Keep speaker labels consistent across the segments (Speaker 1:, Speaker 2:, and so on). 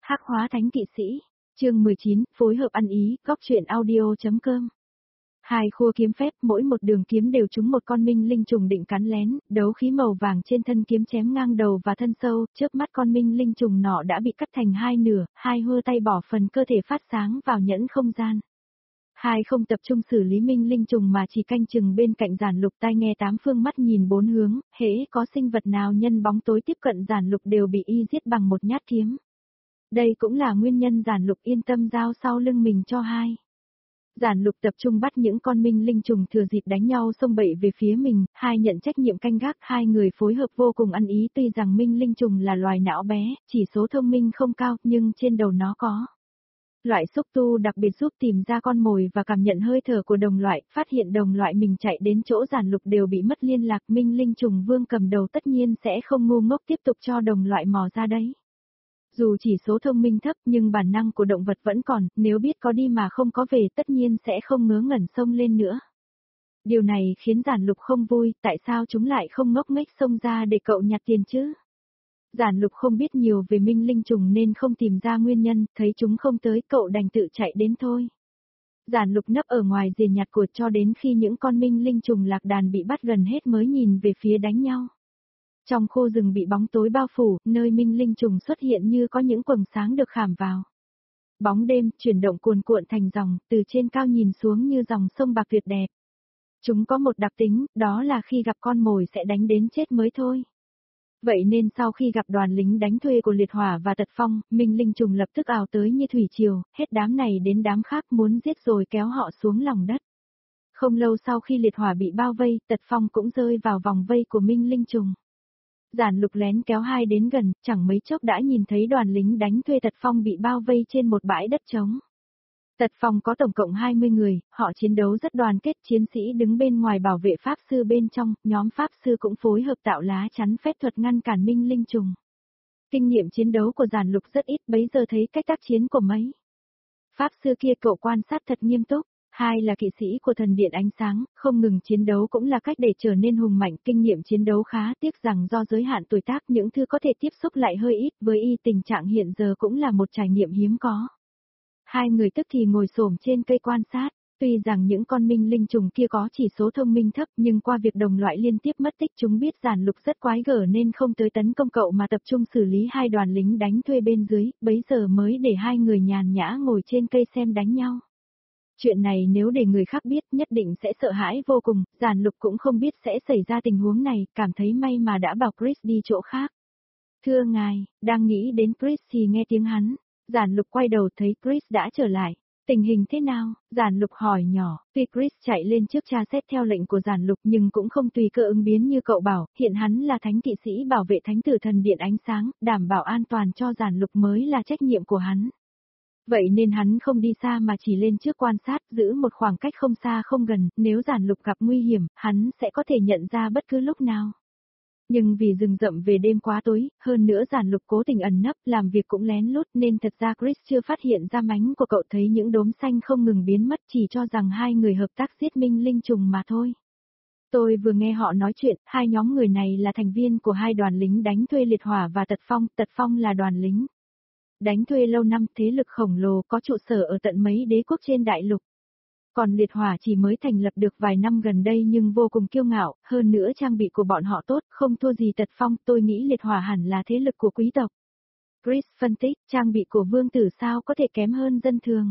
Speaker 1: Hắc hóa thánh kỵ sĩ, chương 19, phối hợp ăn ý, góc truyện audio.com. Hai khua kiếm phép, mỗi một đường kiếm đều trúng một con minh linh trùng định cắn lén, đấu khí màu vàng trên thân kiếm chém ngang đầu và thân sâu, chớp mắt con minh linh trùng nọ đã bị cắt thành hai nửa, hai hơ tay bỏ phần cơ thể phát sáng vào nhẫn không gian. Hai không tập trung xử lý minh linh trùng mà chỉ canh chừng bên cạnh Giản Lục, tai nghe tám phương, mắt nhìn bốn hướng, hễ có sinh vật nào nhân bóng tối tiếp cận Giản Lục đều bị y giết bằng một nhát kiếm. Đây cũng là nguyên nhân Giản Lục yên tâm giao sau lưng mình cho hai. Giản Lục tập trung bắt những con minh linh trùng thừa dịp đánh nhau xông bậy về phía mình, hai nhận trách nhiệm canh gác, hai người phối hợp vô cùng ăn ý. Tuy rằng minh linh trùng là loài não bé, chỉ số thông minh không cao, nhưng trên đầu nó có loại xúc tu đặc biệt giúp tìm ra con mồi và cảm nhận hơi thở của đồng loại, phát hiện đồng loại mình chạy đến chỗ Giản Lục đều bị mất liên lạc. Minh linh trùng vương cầm đầu tất nhiên sẽ không ngu ngốc tiếp tục cho đồng loại mò ra đấy. Dù chỉ số thông minh thấp nhưng bản năng của động vật vẫn còn, nếu biết có đi mà không có về tất nhiên sẽ không ngớ ngẩn xông lên nữa. Điều này khiến Giản Lục không vui, tại sao chúng lại không ngốc nghếch xông ra để cậu nhặt tiền chứ? Giản Lục không biết nhiều về minh linh trùng nên không tìm ra nguyên nhân, thấy chúng không tới cậu đành tự chạy đến thôi. Giản Lục nấp ở ngoài rìa nhặt của cho đến khi những con minh linh trùng lạc đàn bị bắt gần hết mới nhìn về phía đánh nhau. Trong khu rừng bị bóng tối bao phủ, nơi minh linh trùng xuất hiện như có những quầng sáng được khảm vào. Bóng đêm, chuyển động cuồn cuộn thành dòng, từ trên cao nhìn xuống như dòng sông bạc tuyệt đẹp. Chúng có một đặc tính, đó là khi gặp con mồi sẽ đánh đến chết mới thôi. Vậy nên sau khi gặp đoàn lính đánh thuê của Liệt Hỏa và Tật Phong, minh linh trùng lập tức ào tới như thủy triều, hết đám này đến đám khác muốn giết rồi kéo họ xuống lòng đất. Không lâu sau khi Liệt Hỏa bị bao vây, Tật Phong cũng rơi vào vòng vây của minh linh trùng. Giản Lục lén kéo hai đến gần, chẳng mấy chốc đã nhìn thấy đoàn lính đánh thuê Tật Phong bị bao vây trên một bãi đất trống. Tật Phong có tổng cộng 20 người, họ chiến đấu rất đoàn kết, chiến sĩ đứng bên ngoài bảo vệ pháp sư bên trong, nhóm pháp sư cũng phối hợp tạo lá chắn phép thuật ngăn cản minh linh trùng. Kinh nghiệm chiến đấu của Giản Lục rất ít, bấy giờ thấy cách tác chiến của mấy pháp sư kia cậu quan sát thật nghiêm túc. Hai là kỵ sĩ của thần điện ánh sáng, không ngừng chiến đấu cũng là cách để trở nên hùng mạnh, kinh nghiệm chiến đấu khá, tiếc rằng do giới hạn tuổi tác những thứ có thể tiếp xúc lại hơi ít, với y tình trạng hiện giờ cũng là một trải nghiệm hiếm có. Hai người tức thì ngồi xổm trên cây quan sát, tuy rằng những con minh linh trùng kia có chỉ số thông minh thấp nhưng qua việc đồng loại liên tiếp mất tích chúng biết Giản Lục rất quái gở nên không tới tấn công cậu mà tập trung xử lý hai đoàn lính đánh thuê bên dưới, bấy giờ mới để hai người nhàn nhã ngồi trên cây xem đánh nhau. Chuyện này nếu để người khác biết nhất định sẽ sợ hãi vô cùng, Giản Lục cũng không biết sẽ xảy ra tình huống này, cảm thấy may mà đã bảo Chris đi chỗ khác. Thưa ngài, đang nghĩ đến Chris thì nghe tiếng hắn, Giản Lục quay đầu thấy Chris đã trở lại. Tình hình thế nào? Giản Lục hỏi nhỏ, tuy Chris chạy lên trước tra xét theo lệnh của Giản Lục nhưng cũng không tùy cơ ứng biến như cậu bảo, hiện hắn là thánh kỵ sĩ bảo vệ thánh tử thần điện ánh sáng, đảm bảo an toàn cho Giản Lục mới là trách nhiệm của hắn. Vậy nên hắn không đi xa mà chỉ lên trước quan sát, giữ một khoảng cách không xa không gần, nếu Giản Lục gặp nguy hiểm, hắn sẽ có thể nhận ra bất cứ lúc nào. Nhưng vì rừng rậm về đêm quá tối, hơn nữa Giản Lục cố tình ẩn nấp, làm việc cũng lén lút nên thật ra Chris chưa phát hiện ra mánh của cậu, thấy những đốm xanh không ngừng biến mất chỉ cho rằng hai người hợp tác giết minh linh trùng mà thôi. Tôi vừa nghe họ nói chuyện, hai nhóm người này là thành viên của hai đoàn lính đánh thuê Liệt Hỏa và Tật Phong là đoàn lính đánh thuê lâu năm, thế lực khổng lồ, có trụ sở ở tận mấy đế quốc trên đại lục. Còn Liệt Hỏa chỉ mới thành lập được vài năm gần đây nhưng vô cùng kiêu ngạo, hơn nữa trang bị của bọn họ tốt, không thua gì Tật Phong, tôi nghĩ Liệt Hỏa hẳn là thế lực của quý tộc. Chris phân tích, trang bị của vương tử sao có thể kém hơn dân thường.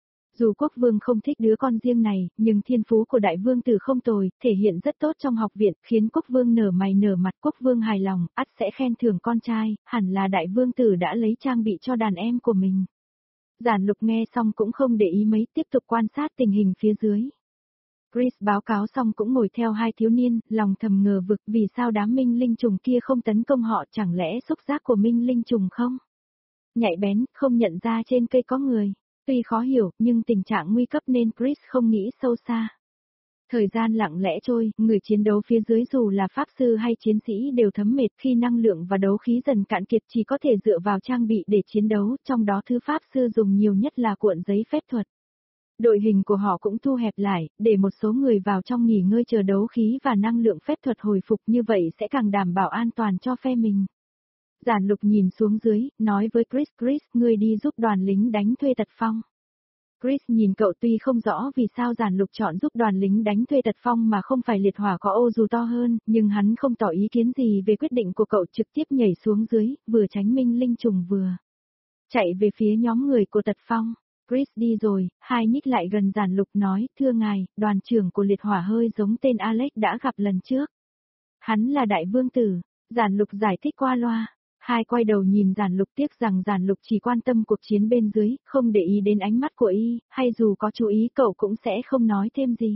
Speaker 1: Dù quốc vương không thích đứa con riêng này, nhưng thiên phú của đại vương tử không tồi, thể hiện rất tốt trong học viện, khiến quốc vương nở mày nở mặt, quốc vương hài lòng, ắt sẽ khen thưởng con trai, hẳn là đại vương tử đã lấy trang bị cho đàn em của mình. Giản Lục nghe xong cũng không để ý mấy, tiếp tục quan sát tình hình phía dưới. Chris báo cáo xong cũng ngồi theo hai thiếu niên, lòng thầm ngờ vực vì sao đám minh linh trùng kia không tấn công họ, chẳng lẽ xúc giác của minh linh trùng không nhạy bén, không nhận ra trên cây có người. Tuy khó hiểu, nhưng tình trạng nguy cấp nên Chris không nghĩ sâu xa. Thời gian lặng lẽ trôi, người chiến đấu phía dưới dù là pháp sư hay chiến sĩ đều thấm mệt khi năng lượng và đấu khí dần cạn kiệt chỉ có thể dựa vào trang bị để chiến đấu, trong đó thứ pháp sư dùng nhiều nhất là cuộn giấy phép thuật. Đội hình của họ cũng thu hẹp lại, để một số người vào trong nghỉ ngơi chờ đấu khí và năng lượng phép thuật hồi phục, như vậy sẽ càng đảm bảo an toàn cho phe mình. Giản Lục nhìn xuống dưới, nói với Chris, ngươi đi giúp đoàn lính đánh thuê Tật Phong. Chris nhìn cậu tuy không rõ vì sao Giản Lục chọn giúp đoàn lính đánh thuê Tật Phong mà không phải liệt hỏa có ô dù to hơn, nhưng hắn không tỏ ý kiến gì về quyết định của cậu, trực tiếp nhảy xuống dưới, vừa tránh minh linh trùng vừa chạy về phía nhóm người của Tật Phong. Chris đi rồi, hai nhích lại gần Giản Lục nói, thưa ngài, đoàn trưởng của liệt hỏa hơi giống tên Alex đã gặp lần trước. Hắn là đại vương tử, Giản Lục giải thích qua loa. Hai quay đầu nhìn Giản Lục, tiếc rằng Giản Lục chỉ quan tâm cuộc chiến bên dưới, không để ý đến ánh mắt của y, hay dù có chú ý cậu cũng sẽ không nói thêm gì.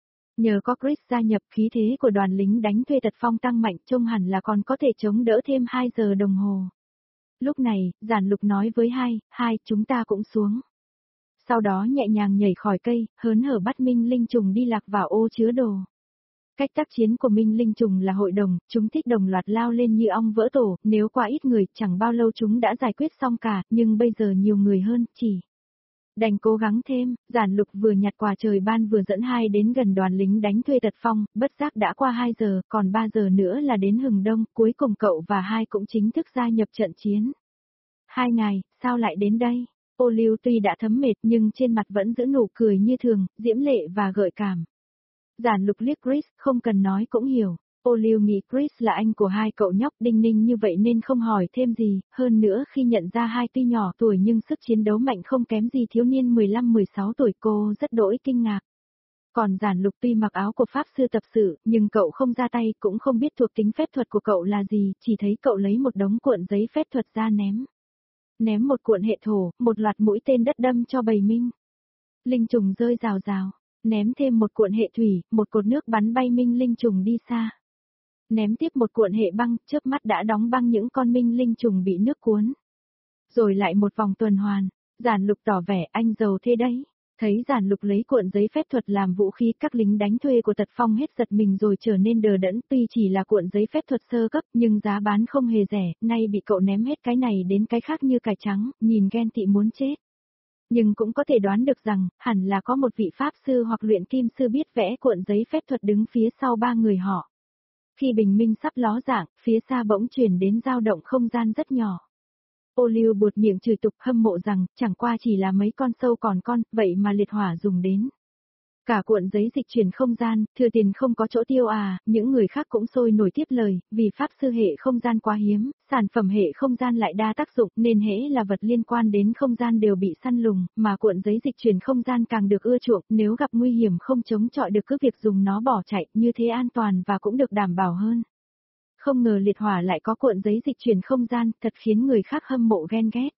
Speaker 1: Nhờ có Chris gia nhập, khí thế của đoàn lính đánh thuê Tật Phong tăng mạnh, trông hẳn là còn có thể chống đỡ thêm 2 giờ đồng hồ. Lúc này, Giản Lục nói với hai, chúng ta cũng xuống. Sau đó nhẹ nhàng nhảy khỏi cây, hớn hở bắt Minh Linh Trùng đi lạc vào ô chứa đồ. Cách tác chiến của Minh Linh Trùng là hội đồng, chúng thích đồng loạt lao lên như ong vỡ tổ, nếu quá ít người, chẳng bao lâu chúng đã giải quyết xong cả, nhưng bây giờ nhiều người hơn, chỉ đành cố gắng thêm. Giản Lục vừa nhặt quà trời ban vừa dẫn hai đến gần đoàn lính đánh thuê Tật Phong, bất giác đã qua 2 giờ, còn 3 giờ nữa là đến hừng đông, cuối cùng cậu và hai cũng chính thức gia nhập trận chiến. Hai ngày, sao lại đến đây? Ô Lưu tuy đã thấm mệt nhưng trên mặt vẫn giữ nụ cười như thường, diễm lệ và gợi cảm. Giản Lục liếc Chris, không cần nói cũng hiểu. Ô Lưu nghĩ Chris là anh của hai cậu nhóc đinh ninh như vậy nên không hỏi thêm gì, hơn nữa khi nhận ra hai tuy nhỏ tuổi nhưng sức chiến đấu mạnh không kém gì thiếu niên 15-16 tuổi, cô rất đỗi kinh ngạc. Còn Giản Lục tuy mặc áo của pháp sư tập sự, nhưng cậu không ra tay, cũng không biết thuộc tính phép thuật của cậu là gì, chỉ thấy cậu lấy một đống cuộn giấy phép thuật ra ném. Ném một cuộn hệ thổ, một loạt mũi tên đất đâm cho bầy minh linh trùng rơi rào rào. Ném thêm một cuộn hệ thủy, một cột nước bắn bay minh linh trùng đi xa. Ném tiếp một cuộn hệ băng, chớp mắt đã đóng băng những con minh linh trùng bị nước cuốn. Rồi lại một vòng tuần hoàn. Giản Lục tỏ vẻ, anh giàu thế đấy. Thấy Giản Lục lấy cuộn giấy phép thuật làm vũ khí, các lính đánh thuê của Tật Phong hết giật mình rồi trở nên đờ đẫn, tuy chỉ là cuộn giấy phép thuật sơ cấp nhưng giá bán không hề rẻ, nay bị cậu ném hết cái này đến cái khác như cải trắng, nhìn ghen tị muốn chết. Nhưng cũng có thể đoán được rằng, hẳn là có một vị pháp sư hoặc luyện kim sư biết vẽ cuộn giấy phép thuật đứng phía sau ba người họ. Khi bình minh sắp ló dạng, phía xa bỗng chuyển đến dao động không gian rất nhỏ. Ô Lưu buột miệng chửi tục, hâm mộ rằng, chẳng qua chỉ là mấy con sâu còn con, vậy mà liệt hỏa dùng đến. Cả cuộn giấy dịch chuyển không gian, thừa tiền không có chỗ tiêu à, những người khác cũng sôi nổi tiếp lời, vì pháp sư hệ không gian quá hiếm, sản phẩm hệ không gian lại đa tác dụng nên hễ là vật liên quan đến không gian đều bị săn lùng, mà cuộn giấy dịch chuyển không gian càng được ưa chuộng, nếu gặp nguy hiểm không chống chọi được cứ việc dùng nó bỏ chạy, như thế an toàn và cũng được đảm bảo hơn. Không ngờ liệt hỏa lại có cuộn giấy dịch chuyển không gian, thật khiến người khác hâm mộ ghen ghét.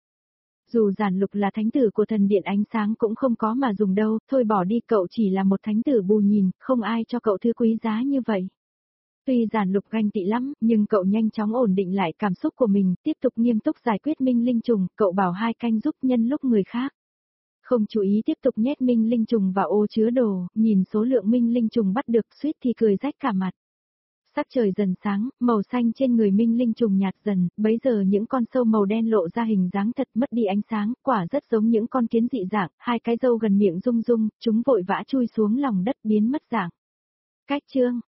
Speaker 1: Dù Giản Lục là thánh tử của thần điện ánh sáng cũng không có mà dùng đâu, thôi bỏ đi, cậu chỉ là một thánh tử bù nhìn, không ai cho cậu thứ quý giá như vậy. Tuy Giản Lục ganh tị lắm, nhưng cậu nhanh chóng ổn định lại cảm xúc của mình, tiếp tục nghiêm túc giải quyết minh linh trùng, cậu bảo hai canh giúp nhân lúc người khác. Không chú ý tiếp tục nhét minh linh trùng vào ô chứa đồ, nhìn số lượng minh linh trùng bắt được suýt thì cười rách cả mặt. Sắc trời dần sáng, màu xanh trên người minh linh trùng nhạt dần, bấy giờ những con sâu màu đen lộ ra hình dáng thật, mất đi ánh sáng, quả rất giống những con kiến dị dạng, hai cái râu gần miệng rung rung, chúng vội vã chui xuống lòng đất biến mất dạng. Cách chương